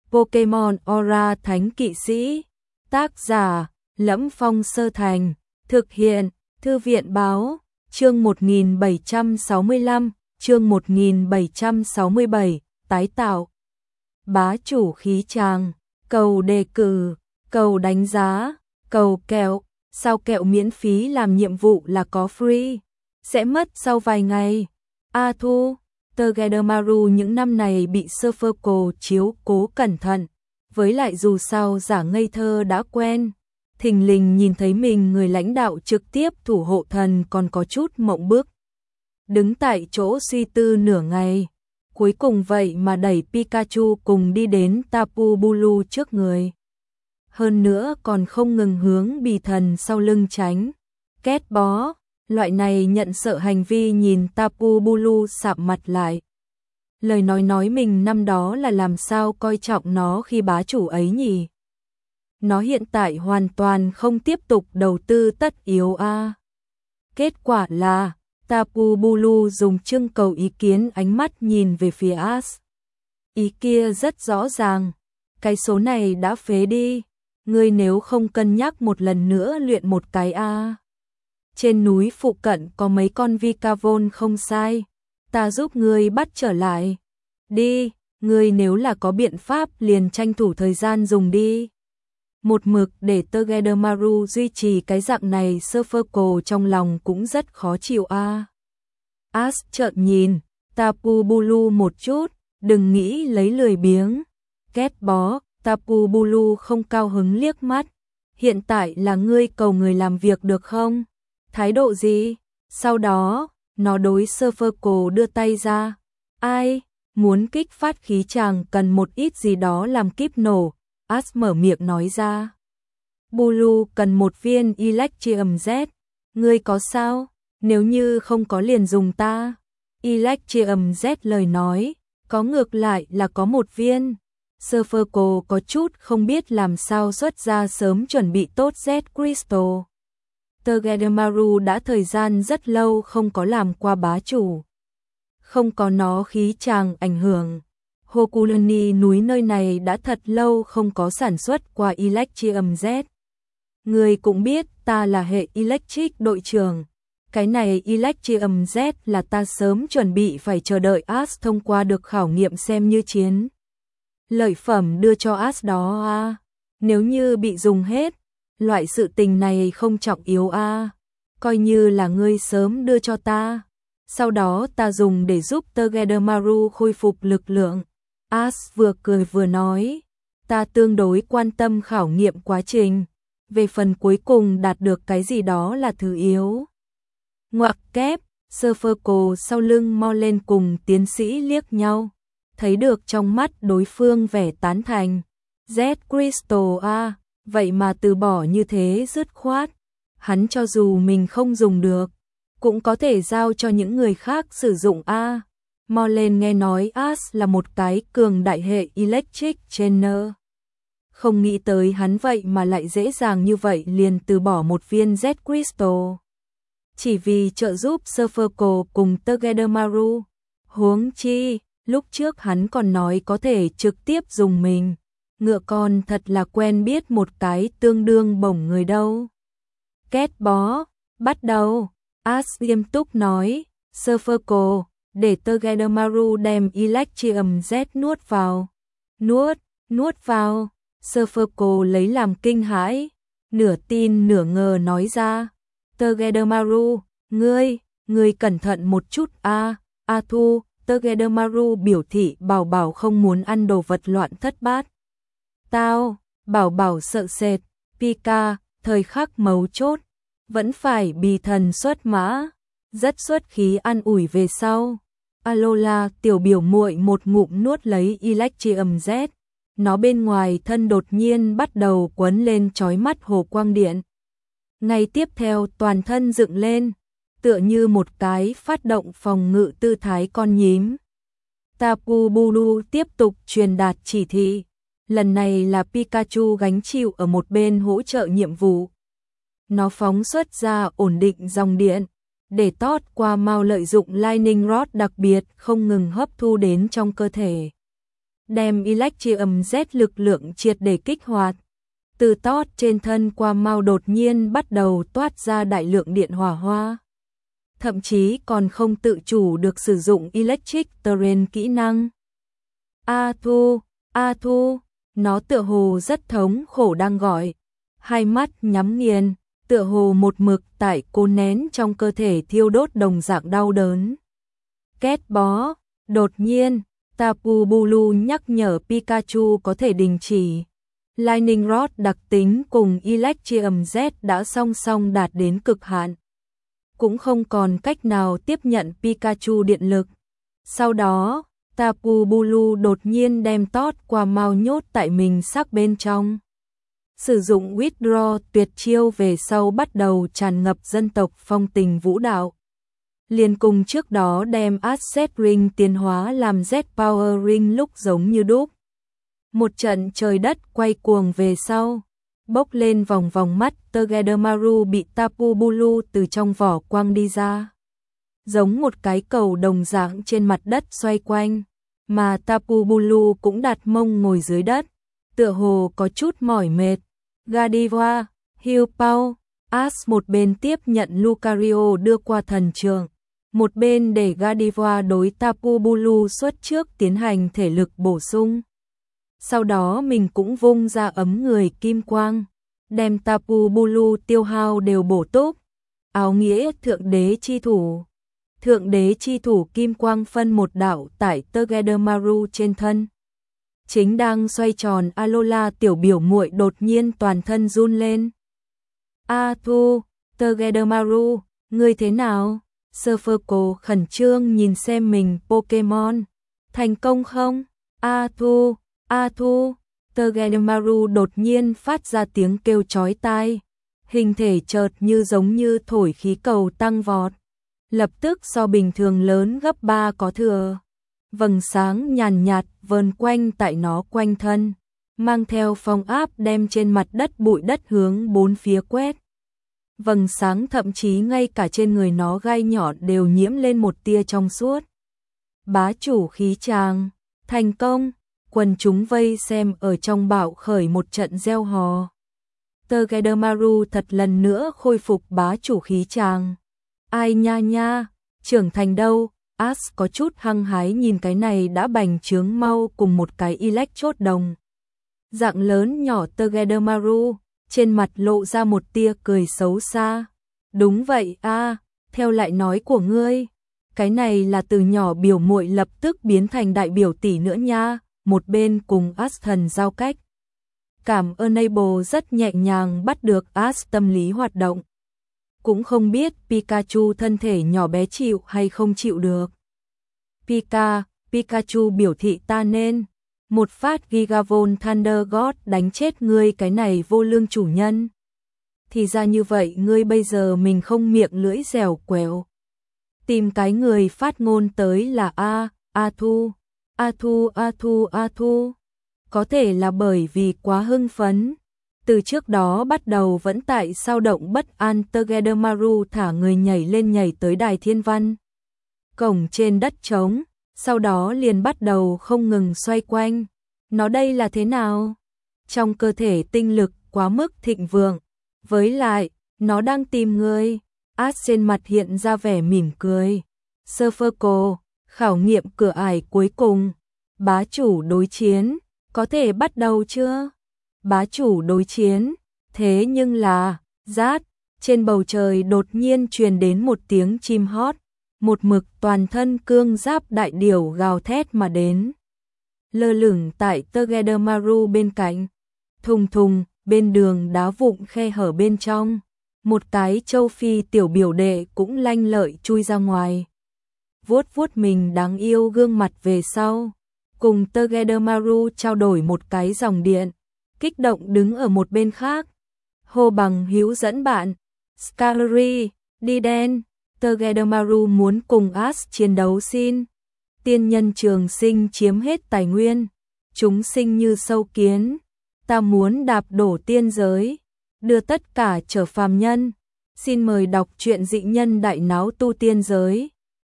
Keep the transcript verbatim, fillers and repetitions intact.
Pokemon Aura Thánh Kỵ Sĩ. Tác giả: Lẫm Phong Sơ Thành. Thực hiện: Thư viện Báo. Chương một nghìn bảy trăm sáu mươi lăm, chương một nghìn bảy trăm sáu mươi bảy, tái tạo. Bá chủ khí tràng, cầu đề cử, cầu đánh giá, cầu kẹo, sao kẹo miễn phí làm nhiệm vụ là có free, sẽ mất sau vài ngày. A Thu, Togedemaru những năm này bị Surferco chiếu cố cẩn thận, với lại dù sao giả ngây thơ đã quen, thình lình nhìn thấy mình người lãnh đạo trực tiếp thủ hộ thần còn có chút mộng bức. Đứng tại chỗ suy tư nửa ngày, cuối cùng vậy mà đẩy Pikachu cùng đi đến Tapu Bulu trước người. Hơn nữa còn không ngừng hướng bì thần sau lưng tránh. Két bó, loại này nhận sợ hành vi nhìn Tapu Bulu sạm mặt lại. Lời nói nói mình năm đó là làm sao coi trọng nó khi bá chủ ấy nhỉ? Nó hiện tại hoàn toàn không tiếp tục đầu tư tất yếu a. À. Kết quả là Tapu Bulu dùng trưng cầu ý kiến ánh mắt nhìn về phía Ash. Ý kia rất rõ ràng, cái số này đã phế đi, ngươi nếu không cân nhắc một lần nữa luyện một cái a. À. Trên núi phụ cận có mấy con Vikavon không sai, ta giúp ngươi bắt trở lại. Đi, ngươi nếu là có biện pháp liền tranh thủ thời gian dùng đi. Một mực để Togedemaru duy trì cái dạng này Surferco trong lòng cũng rất khó chịu a. À. Ash chợt nhìn Tapu Bulu một chút, đừng nghĩ lấy lười biếng. Két bó, Tapu Bulu không cao hứng liếc mắt. Hiện tại là ngươi cầu người làm việc được không? Thái độ gì? Sau đó, nó đối Surferco đưa tay ra. Ai? Muốn kích phát khí chàng cần một ít gì đó làm kíp nổ. Ash mở miệng nói ra. Bulu cần một viên Electrium Z. Ngươi có sao? Nếu như không có liền dùng ta. Electrium Z lời nói, có ngược lại là có một viên. Surferco có chút không biết làm sao xuất ra sớm chuẩn bị tốt Z Crystal. Togedemaru đã thời gian rất lâu không có làm qua bá chủ. Không có nó khí chàng ảnh hưởng. Hokulani núi nơi này đã thật lâu không có sản xuất qua Electrium Z. Người cũng biết ta là hệ Electric đội trưởng. Cái này Electrium Z là ta sớm chuẩn bị phải chờ đợi Ash thông qua được khảo nghiệm xem như chiến lợi phẩm đưa cho Ash đó a. À. Nếu như bị dùng hết, loại sự tình này không trọng yếu a. À. Coi như là ngươi sớm đưa cho ta. Sau đó ta dùng để giúp Togedemaru khôi phục lực lượng. Ash vừa cười vừa nói, ta tương đối quan tâm khảo nghiệm quá trình, về phần cuối cùng đạt được cái gì đó là thứ yếu. Ngoặc kép, Surferco sau lưng mo lên cùng tiến sĩ liếc nhau, thấy được trong mắt đối phương vẻ tán thành. Z Crystal a, vậy mà từ bỏ như thế dứt khoát, hắn cho dù mình không dùng được, cũng có thể giao cho những người khác sử dụng a. Molen nghe nói Ash là một cái cường đại hệ Electric Trainer. Không nghĩ tới hắn vậy mà lại dễ dàng như vậy liền từ bỏ một viên Z Crystal. Chỉ vì trợ giúp Surferco cùng Togedemaru. Huống chi, lúc trước hắn còn nói có thể trực tiếp dùng mình. Ngựa con thật là quen biết một cái tương đương bổng người đâu. Két bó, bắt đầu. Ash nghiêm túc nói, Surferco, để Togedemaru đem Electrium Z nuốt vào. Nuốt, nuốt vào. Surferco lấy làm kinh hãi, nửa tin nửa ngờ nói ra. Togedemaru, ngươi, ngươi cẩn thận một chút a. A Thu, Togedemaru biểu thị bảo bảo không muốn ăn đồ vật loạn thất bát. Tao, bảo bảo sợ sệt. Pika, thời khắc mấu chốt, vẫn phải bì thần xuất mã. Rất xuất khí ăn ủi về sau. Alola tiểu biểu muội một ngụm nuốt lấy Electrium Z. Nó bên ngoài thân đột nhiên bắt đầu quấn lên chói mắt hồ quang điện. Ngay tiếp theo toàn thân dựng lên, tựa như một cái phát động phòng ngự tư thái con nhím. Tapu Bulu tiếp tục truyền đạt chỉ thị. Lần này là Pikachu gánh chịu ở một bên hỗ trợ nhiệm vụ. Nó phóng xuất ra ổn định dòng điện, để tót qua mau lợi dụng Lightning Rod đặc biệt không ngừng hấp thu đến trong cơ thể. đem Electrium Z lực lượng triệt để kích hoạt. Từ tót trên thân qua mau đột nhiên bắt đầu toát ra đại lượng điện hỏa hoa. Thậm chí còn không tự chủ được sử dụng Electric Terrain kỹ năng. A Thu, A Thu, nó tựa hồ rất thống khổ đang gọi. Hai mắt nhắm nghiền, tựa hồ một mực tại cố nén trong cơ thể thiêu đốt đồng dạng đau đớn. Két bó, đột nhiên, Tapu Bulu nhắc nhở Pikachu có thể đình chỉ. Lightning Rod đặc tính cùng Electrium Z đã song song đạt đến cực hạn. Cũng không còn cách nào tiếp nhận Pikachu điện lực. Sau đó, Tapu Bulu đột nhiên đem tót qua mau nhốt tại mình sắc bên trong. Sử dụng Withdraw tuyệt chiêu về sau bắt đầu tràn ngập dân tộc phong tình vũ đạo. Liền cùng trước đó đem Asset Ring tiến hóa làm Z Power Ring lúc giống như đúc. Một trận trời đất quay cuồng về sau, bốc lên vòng vòng mắt Togedemaru bị Tapu Bulu từ trong vỏ quăng đi ra. Giống một cái cầu đồng dạng trên mặt đất xoay quanh, mà Tapu Bulu cũng đặt mông ngồi dưới đất, tựa hồ có chút mỏi mệt. Godiva, Hill Pau, As một bên tiếp nhận Lucario đưa qua thần trường, một bên để Godiva đối Tapu Bulu xuất trước tiến hành thể lực bổ sung. Sau đó mình cũng vung ra ấm người kim quang, đem Tapu Bulu tiêu hao đều bổ túc. Áo nghĩa thượng đế chi thủ. Thượng đế chi thủ kim quang phân một đạo tại Togedemaru trên thân. Chính đang xoay tròn Alola tiểu biểu muội đột nhiên toàn thân run lên. A Thu, Togedemaru, ngươi thế nào? Surferco khẩn trương nhìn xem mình Pokemon. Thành công không? A Thu, A Thu, Togedemaru đột nhiên phát ra tiếng kêu chói tai. Hình thể chợt như giống như thổi khí cầu tăng vọt. Lập tức so bình thường lớn gấp ba có thừa. Vầng sáng nhàn nhạt vờn quanh tại nó quanh thân, mang theo phong áp đem trên mặt đất bụi đất hướng bốn phía quét. Vầng sáng thậm chí ngay cả trên người nó gai nhọn đều nhiễm lên một tia trong suốt. Bá chủ khí tràng, thành công, quần chúng vây xem ở trong bạo khởi một trận reo hò. Togedemaru thật lần nữa khôi phục bá chủ khí tràng. Ai nha nha, trưởng thành đâu? As có chút hăng hái nhìn cái này đã bành trướng mau cùng một cái Electrode đồng. Dạng lớn nhỏ Togedemaru, trên mặt lộ ra một tia cười xấu xa. Đúng vậy a, theo lại nói của ngươi, cái này là từ nhỏ biểu muội lập tức biến thành đại biểu tỷ nữa nha, một bên cùng As thần giao cách. Cảm ơn Able rất nhẹ nhàng bắt được As tâm lý hoạt động. Cũng không biết Pikachu thân thể nhỏ bé chịu hay không chịu được. Pika, Pikachu biểu thị ta nên một phát Gigavolt Thunder God đánh chết ngươi cái này vô lương chủ nhân. Thì ra như vậy ngươi bây giờ mình không miệng lưỡi dẻo quẹo. Tìm cái người phát ngôn tới là A, A Thu, A Thu, A Thu, A Thu. Có thể là bởi vì quá hưng phấn. Từ trước đó bắt đầu vẫn tại sao động bất an Togedemaru thả người nhảy lên nhảy tới đài thiên văn. Cổng trên đất trống, sau đó liền bắt đầu không ngừng xoay quanh. Nó đây là thế nào? Trong cơ thể tinh lực quá mức thịnh vượng. Với lại, nó đang tìm ngươi. As trên mặt hiện ra vẻ mỉm cười. Surferco, khảo nghiệm cửa ải cuối cùng. Bá chủ đối chiến, có thể bắt đầu chưa? Bá chủ đối chiến, thế nhưng là, rát, trên bầu trời đột nhiên truyền đến một tiếng chim hót, một mực toàn thân cương giáp đại điểu gào thét mà đến. Lơ lửng tại Togedemaru bên cạnh, thùng thùng, bên đường đá vụn khe hở bên trong, một cái châu Phi tiểu biểu đệ cũng lanh lợi chui ra ngoài. Vuốt vuốt mình đáng yêu gương mặt về sau, cùng Togedemaru trao đổi một cái dòng điện. Kích động đứng ở một bên khác. Hô bằng hữu dẫn bạn. Scarlery, đi đen. Togedemaru muốn cùng As chiến đấu xin. Tiên nhân trường sinh chiếm hết tài nguyên. Chúng sinh như sâu kiến. Ta muốn đạp đổ tiên giới. Đưa tất cả trở phàm nhân. Xin mời đọc truyện dị nhân đại náo tu tiên giới.